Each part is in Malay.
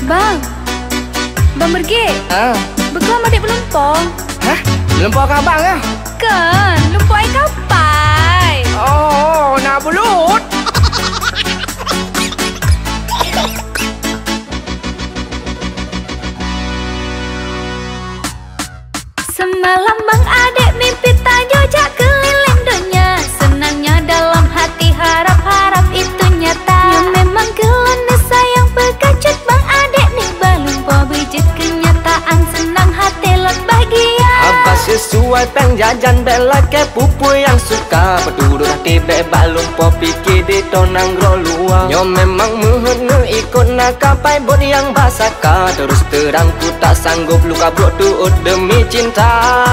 Bang, bang pergi. Bekam adik berlumpur. Hah? Lumpur ke abang ya? Kan, lumpur air kapai. Oh, nak belut. Semalam bang adik mimpi tajojak keliling dunia. Senangnya dalam hati harap-harap itu nyata. Ya memang kelana sayang berkacut bang adik nih balumpo bijit kenyataan. Senang hati lot bahagia. Abah sesuai peng jajan bela ke pupu yang suka. Peduru hati bebak lumpur pikir di tonang rolua. Yo memang muhunu ikut nak kapai bod yang basaka. Terus terang ku tak sanggup luka blok tuut demi cinta.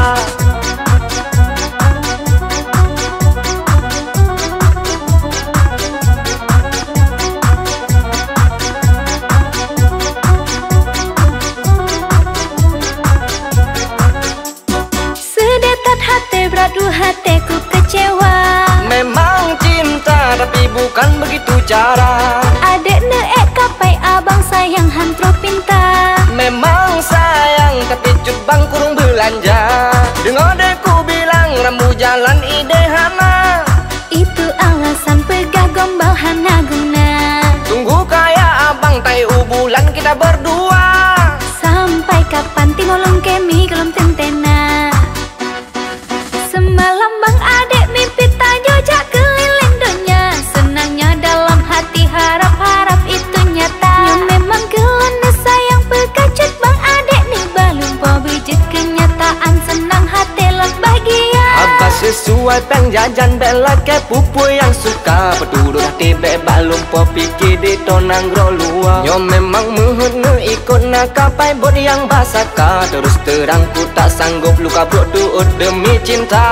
Sedetat hati beradu hatiku kecewa. Memang cinta tapi bukan begitu cara. Adik neek kapai abang sayang hantro pinta. Memang sayang tapi cut bang kurung belanja. Dengar deku bilang rambu jalan ide hana. Itu alasan pegah gombal hana guna. Tunggu kaya abang tai bulan kita berdua. Sampai kapan tingolong kemi kelom tentena. Semalam bang adik mimpi tajojak keliling dunia. Senangnya dalam hati harap-harap itu nyata. Ya memang kelana sayang pekacut bang adik nih balumpo bijit kenyataan. Senang hati lot bahagia. Abah sesuai peng jajan bela ke pupu yang suka. Peduru hati bebak lumpur pikir di tonang rolua. Yo memang muhunu ikut nak kapai bod yang basaka. Terus terang ku tak sanggup luka blok tuut demi cinta.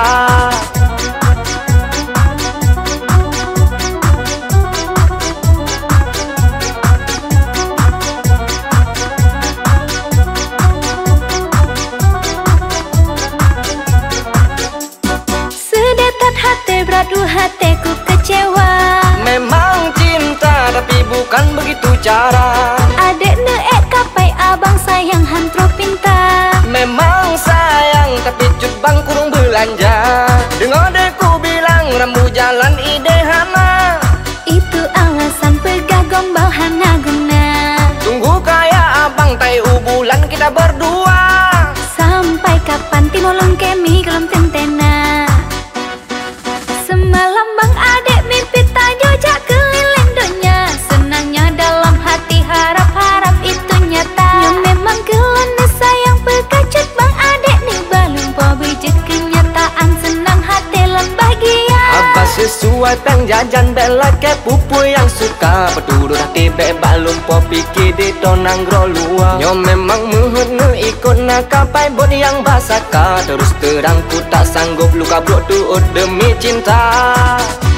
Sedetat hati beradu hatiku kecewa. Memang cinta tapi bukan begitu cara. Adik neek kapai abang sayang hantro pinta. Memang sayang tapi cut bang kurung belanja. Dengar deku bilang rambu jalan ide hana. Itu alasan pegah gombal hana guna. Tunggu kaya abang tai bulan kita berdua. Sampai kapan timolong kemi kelom tentena. Semalam bang adik mimpi tajojak keliling dunia. Senangnya dalam hati harap-harap itu nyata. Ya memang kelana sayang pekacut bang adik nih balumpo bijit kenyataan. Senang hati lot bahagia. Abah sesuai peng jajan bela ke pupu yang suka. Peduru hati bebak lumpur pikir di tonang rolua. Yo memang muhunu ikut nak kapai bod yang basaka. Terus terang ku tak sanggup luka blok tuut demi cinta.